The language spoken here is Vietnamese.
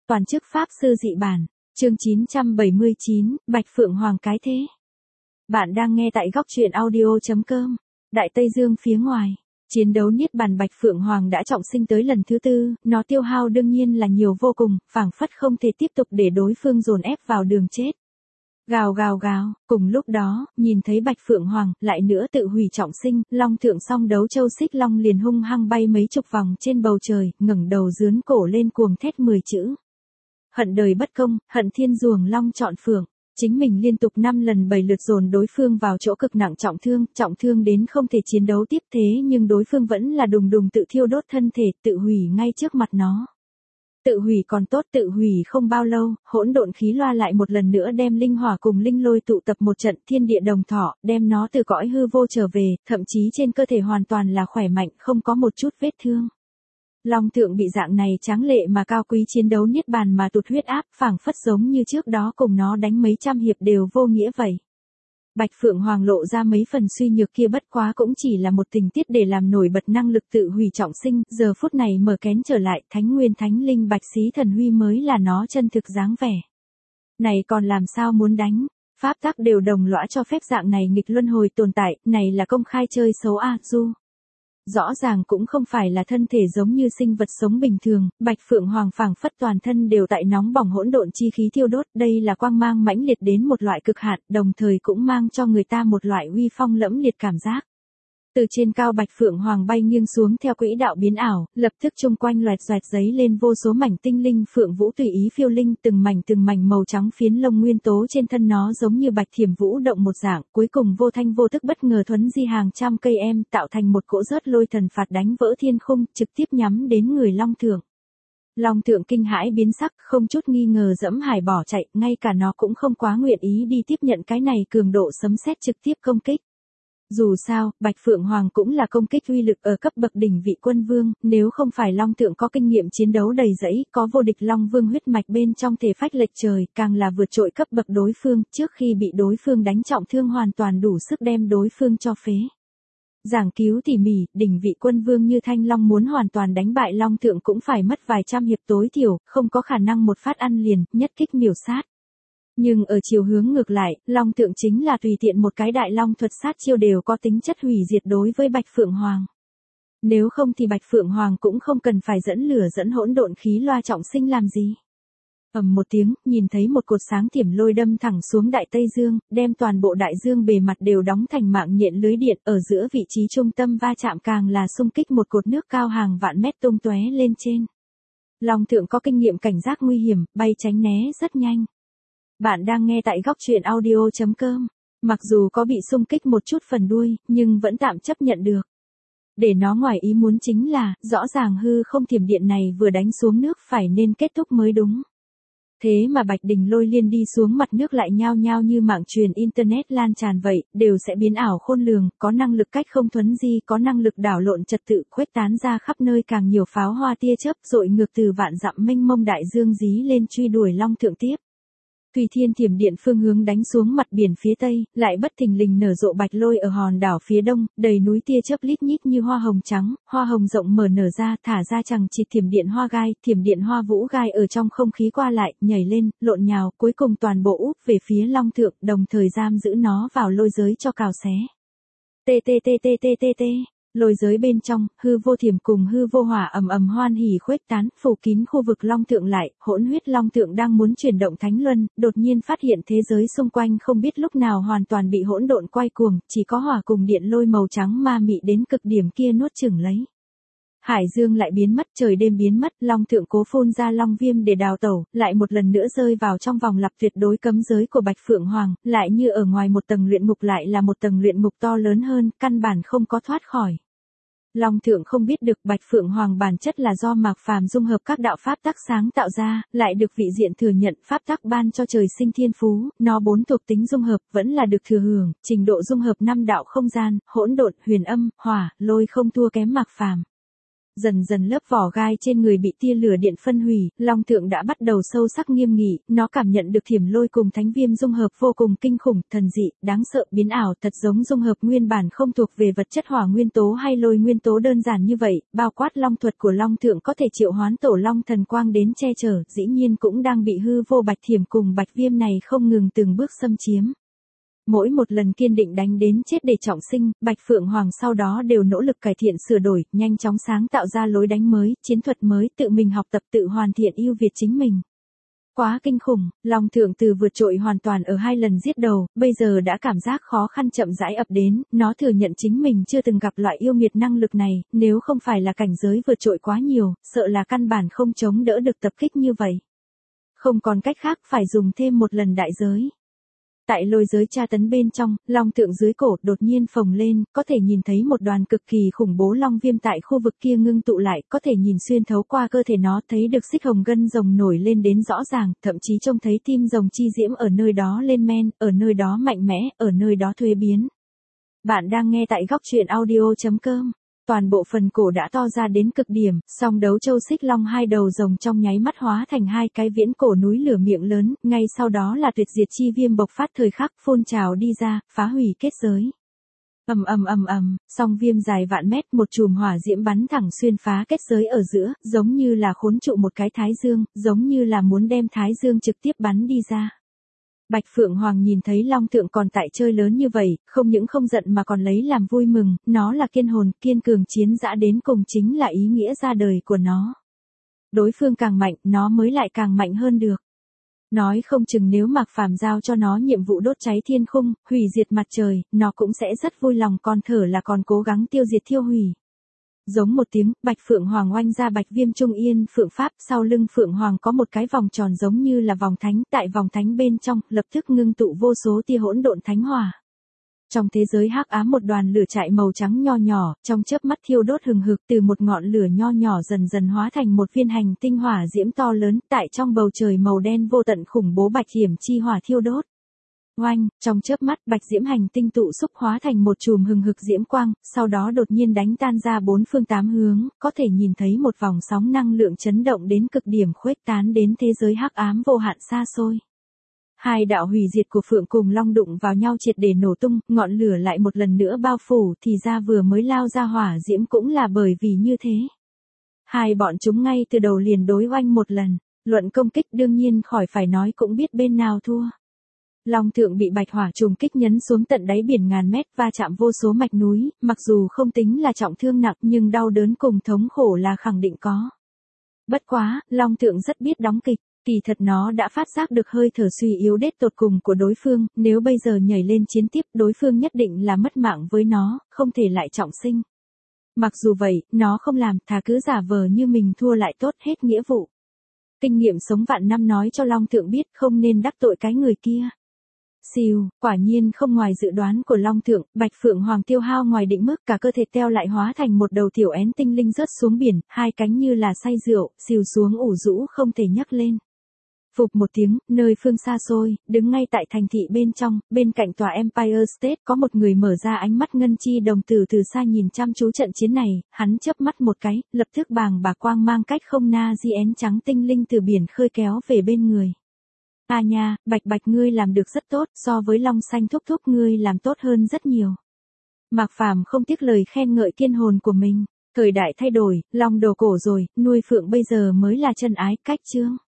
Toàn chức Pháp Sư dị bản, chương 979, Bạch Phượng Hoàng cái thế. Bạn đang nghe tại góc truyện audio.com. Đại Tây Dương phía ngoài, chiến đấu niết bàn Bạch Phượng Hoàng đã trọng sinh tới lần thứ tư, nó tiêu hao đương nhiên là nhiều vô cùng, phảng phất không thể tiếp tục để đối phương dồn ép vào đường chết. Gào gào gào, cùng lúc đó, nhìn thấy Bạch Phượng Hoàng, lại nữa tự hủy trọng sinh, Long Thượng song đấu châu xích long liền hung hăng bay mấy chục vòng trên bầu trời, ngẩng đầu dướn cổ lên cuồng thét 10 chữ. Hận đời bất công, hận thiên ruồng long chọn phượng. Chính mình liên tục 5 lần 7 lượt dồn đối phương vào chỗ cực nặng trọng thương đến không thể chiến đấu tiếp thế nhưng đối phương vẫn là đùng đùng tự thiêu đốt thân thể, tự hủy ngay trước mặt nó. Tự hủy còn tốt, tự hủy không bao lâu, hỗn độn khí loa lại một lần nữa đem linh hỏa cùng linh lôi tụ tập một trận thiên địa đồng thọ, đem nó từ cõi hư vô trở về, thậm chí trên cơ thể hoàn toàn là khỏe mạnh, không có một chút vết thương. Long Thượng bị dạng này tráng lệ mà cao quý chiến đấu niết bàn mà tụt huyết áp, phảng phất giống như trước đó cùng nó đánh mấy trăm hiệp đều vô nghĩa vậy. Bạch Phượng Hoàng lộ ra mấy phần suy nhược kia bất quá cũng chỉ là một tình tiết để làm nổi bật năng lực tự hủy trọng sinh, giờ phút này mở kén trở lại, Thánh Nguyên Thánh Linh Bạch Xí Thần Huy mới là nó chân thực dáng vẻ. Này còn làm sao muốn đánh, pháp tắc đều đồng lõa cho phép dạng này nghịch luân hồi tồn tại, này là công khai chơi xấu a, du. Rõ ràng cũng không phải là thân thể giống như sinh vật sống bình thường, Bạch Phượng Hoàng phảng phất toàn thân đều tại nóng bỏng hỗn độn chi khí thiêu đốt, đây là quang mang mãnh liệt đến một loại cực hạn, đồng thời cũng mang cho người ta một loại uy phong lẫm liệt cảm giác. Từ trên cao Bạch Phượng Hoàng bay nghiêng xuống theo quỹ đạo biến ảo, lập tức chung quanh loẹt xoẹt giấy lên vô số mảnh tinh linh phượng vũ tùy ý phiêu linh, từng mảnh màu trắng phiến lông nguyên tố trên thân nó giống như bạch thiểm vũ động một dạng, cuối cùng vô thanh vô tức bất ngờ thuấn di hàng trăm cây em, tạo thành một cỗ rớt lôi thần phạt đánh vỡ thiên khung, trực tiếp nhắm đến người Long Thượng. Long Thượng kinh hãi biến sắc, không chút nghi ngờ dẫm hải bỏ chạy, ngay cả nó cũng không quá nguyện ý đi tiếp nhận cái này cường độ sấm sét trực tiếp công kích. Dù sao, Bạch Phượng Hoàng cũng là công kích uy lực ở cấp bậc đỉnh vị quân vương, nếu không phải Long Thượng có kinh nghiệm chiến đấu đầy dẫy, có vô địch Long Vương huyết mạch bên trong thể phách lệch trời, càng là vượt trội cấp bậc đối phương, trước khi bị đối phương đánh trọng thương hoàn toàn đủ sức đem đối phương cho phế. Giảng cứu tỉ mỉ, đỉnh vị quân vương như Thanh Long muốn hoàn toàn đánh bại Long Thượng cũng phải mất vài trăm hiệp tối thiểu, không có khả năng một phát ăn liền, nhất kích miểu sát. Nhưng ở chiều hướng ngược lại, Long Thượng chính là tùy tiện một cái đại long thuật sát chiêu đều có tính chất hủy diệt đối với Bạch Phượng Hoàng. Nếu không thì Bạch Phượng Hoàng cũng không cần phải dẫn lửa dẫn hỗn độn khí loa trọng sinh làm gì. Ầm một tiếng, nhìn thấy một cột sáng thiểm lôi đâm thẳng xuống Đại Tây Dương, đem toàn bộ đại dương bề mặt đều đóng thành mạng nhện lưới điện, ở giữa vị trí trung tâm va chạm càng là xung kích một cột nước cao hàng vạn mét tung tóe lên trên. Long Thượng có kinh nghiệm cảnh giác nguy hiểm, bay tránh né rất nhanh. Bạn đang nghe tại góc truyện audio.com. Mặc dù có bị xung kích một chút phần đuôi, nhưng vẫn tạm chấp nhận được. Để nó ngoài ý muốn chính là, rõ ràng hư không thiểm điện này vừa đánh xuống nước phải nên kết thúc mới đúng. Thế mà Bạch Đình Lôi Liên đi xuống mặt nước lại nhao nhao như mạng truyền internet lan tràn vậy, đều sẽ biến ảo khôn lường, có năng lực cách không thuấn di, có năng lực đảo lộn trật tự, khuếch tán ra khắp nơi càng nhiều pháo hoa tia chớp dội ngược từ vạn dặm mênh mông đại dương dí lên truy đuổi Long Thượng tiếp. Tùy Thiên thiểm điện phương hướng đánh xuống mặt biển phía tây, lại bất thình lình nở rộ bạch lôi ở hòn đảo phía đông, đầy núi tia chớp lít nhít như hoa hồng trắng, hoa hồng rộng mở nở ra, thả ra chằng chịt thiểm điện hoa gai, thiểm điện hoa vũ gai ở trong không khí qua lại, nhảy lên, lộn nhào, cuối cùng toàn bộ úp về phía Long Thượng, đồng thời giam giữ nó vào lôi giới cho cào xé. T. Lôi giới bên trong, hư vô thiểm cùng hư vô hỏa ầm ầm hoan hỉ khuếch tán, phủ kín khu vực Long Thượng lại, hỗn huyết Long Thượng đang muốn chuyển động thánh luân, đột nhiên phát hiện thế giới xung quanh không biết lúc nào hoàn toàn bị hỗn độn quay cuồng, chỉ có hỏa cùng điện lôi màu trắng ma mị đến cực điểm kia nuốt chửng lấy. Hải dương lại biến mất, trời đêm biến mất, Long Thượng cố phun ra long viêm để đào tẩu, lại một lần nữa rơi vào trong vòng lặp tuyệt đối cấm giới của Bạch Phượng Hoàng, lại như ở ngoài một tầng luyện ngục lại là một tầng luyện ngục to lớn hơn, căn bản không có thoát khỏi. Long Thượng không biết được Bạch Phượng Hoàng bản chất là do Mạc Phàm dung hợp các đạo pháp tắc sáng tạo ra, lại được vị diện thừa nhận pháp tắc ban cho trời sinh thiên phú, nó 4 thuộc tính dung hợp vẫn là được thừa hưởng, trình độ dung hợp 5 đạo không gian, hỗn độn, huyền âm, hỏa, lôi không thua kém Mạc Phàm. dần dần lớp vỏ gai trên người bị tia lửa điện phân hủy, long tượng đã bắt đầu sâu sắc nghiêm nghị, nó cảm nhận được thiểm lôi cùng thánh viêm dung hợp vô cùng kinh khủng, thần dị, đáng sợ, biến ảo, thật giống dung hợp nguyên bản không thuộc về vật chất hỏa nguyên tố hay lôi nguyên tố đơn giản như vậy, bao quát long thuật của long tượng có thể triệu hoán tổ long thần quang đến che chở, dĩ nhiên cũng đang bị hư vô bạch thiểm cùng bạch viêm này không ngừng từng bước xâm chiếm. Mỗi một lần kiên định đánh đến chết để trọng sinh, Bạch Phượng Hoàng sau đó đều nỗ lực cải thiện sửa đổi, nhanh chóng sáng tạo ra lối đánh mới, chiến thuật mới, tự mình học tập tự hoàn thiện ưu việt chính mình. Quá kinh khủng, Long Thượng Từ vượt trội hoàn toàn ở 2 lần giết đầu, bây giờ đã cảm giác khó khăn chậm rãi ập đến, nó thừa nhận chính mình chưa từng gặp loại yêu nghiệt năng lực này, nếu không phải là cảnh giới vượt trội quá nhiều, sợ là căn bản không chống đỡ được tập kích như vậy. Không còn cách khác phải dùng thêm một lần đại giới. Tại lôi giới tra tấn bên trong, long tượng dưới cổ đột nhiên phồng lên, có thể nhìn thấy một đoàn cực kỳ khủng bố long viêm tại khu vực kia ngưng tụ lại, có thể nhìn xuyên thấu qua cơ thể nó, thấy được xích hồng gân rồng nổi lên đến rõ ràng, thậm chí trông thấy tim rồng chi diễm ở nơi đó lên men, ở nơi đó mạnh mẽ, ở nơi đó thuế biến. Bạn đang nghe tại góc truyện audio.com. Toàn bộ phần cổ đã to ra đến cực điểm, song đấu châu xích long 2 đầu rồng trong nháy mắt hóa thành 2 cái viễn cổ núi lửa miệng lớn, ngay sau đó là tuyệt diệt chi viêm bộc phát thời khắc phun trào đi ra, phá hủy kết giới. Song viêm dài vạn mét, một chùm hỏa diễm bắn thẳng xuyên phá kết giới ở giữa, giống như là khốn trụ một cái thái dương, giống như là muốn đem thái dương trực tiếp bắn đi ra. Bạch Phượng Hoàng nhìn thấy long tượng còn tại chơi lớn như vậy, không những không giận mà còn lấy làm vui mừng, nó là kiên hồn, kiên cường chiến dã đến cùng chính là ý nghĩa ra đời của nó. Đối phương càng mạnh, nó mới lại càng mạnh hơn được. Nói không chừng nếu Mạc Phàm giao cho nó nhiệm vụ đốt cháy thiên khung, hủy diệt mặt trời, nó cũng sẽ rất vui lòng, còn thở là còn cố gắng tiêu diệt thiêu hủy. Giống một tiếng, Bạch Phượng Hoàng oanh ra bạch viêm trung yên phượng pháp, sau lưng Phượng Hoàng có một cái vòng tròn giống như là vòng thánh, tại vòng thánh bên trong, lập tức ngưng tụ vô số tia hỗn độn thánh hỏa. Trong thế giới hắc ám một đoàn lửa chạy màu trắng nho nhỏ, trong chớp mắt thiêu đốt hừng hực, từ một ngọn lửa nho nhỏ dần dần hóa thành một viên hành tinh hỏa diễm to lớn, tại trong bầu trời màu đen vô tận khủng bố bạch hiểm chi hỏa thiêu đốt. Oanh, trong chớp mắt bạch diễm hành tinh tụ xúc hóa thành một chùm hừng hực diễm quang, sau đó đột nhiên đánh tan ra 4 phương 8 hướng, có thể nhìn thấy một vòng sóng năng lượng chấn động đến cực điểm khuếch tán đến thế giới hắc ám vô hạn xa xôi. 2 đạo hủy diệt của Phượng cùng Long đụng vào nhau triệt để nổ tung, ngọn lửa lại một lần nữa bao phủ, thì ra vừa mới lao ra hỏa diễm cũng là bởi vì như thế. 2 bọn chúng ngay từ đầu liền đối oanh một lần, luận công kích đương nhiên khỏi phải nói cũng biết bên nào thua. Long Thượng bị bạch hỏa trùng kích nhấn xuống tận đáy biển ngàn mét, va chạm vô số mạch núi, mặc dù không tính là trọng thương nặng nhưng đau đớn cùng thống khổ là khẳng định có. Bất quá, Long Thượng rất biết đóng kịch, kỳ thật nó đã phát giác được hơi thở suy yếu đét tột cùng của đối phương, nếu bây giờ nhảy lên chiến tiếp đối phương nhất định là mất mạng với nó, không thể lại trọng sinh. Mặc dù vậy, nó không làm, thà cứ giả vờ như mình thua lại tốt hết nghĩa vụ. Kinh nghiệm sống vạn năm nói cho Long Thượng biết không nên đắc tội cái người kia. Xìu, quả nhiên không ngoài dự đoán của Long Thượng, Bạch Phượng Hoàng tiêu hao ngoài định mức, cả cơ thể teo lại hóa thành một đầu tiểu én tinh linh rớt xuống biển, 2 cánh như là say rượu, xìu xuống ủ rũ không thể nhấc lên. Phụp một tiếng, nơi phương xa xôi, đứng ngay tại thành thị bên trong, bên cạnh tòa Empire State có một người mở ra ánh mắt ngân chi đồng tử từ xa nhìn chăm chú trận chiến này, hắn chớp mắt một cái, lập tức bàng bạc quang mang cách không na di én trắng tinh linh từ biển khơi kéo về bên người. À nha, Bạch Bạch ngươi làm được rất tốt, so với Long Xanh thúc thúc ngươi làm tốt hơn rất nhiều. Mạc Phàm không tiếc lời khen ngợi kiên hồn của mình, thời đại thay đổi, Long đồ cổ rồi, nuôi phượng bây giờ mới là chân ái, cách chương.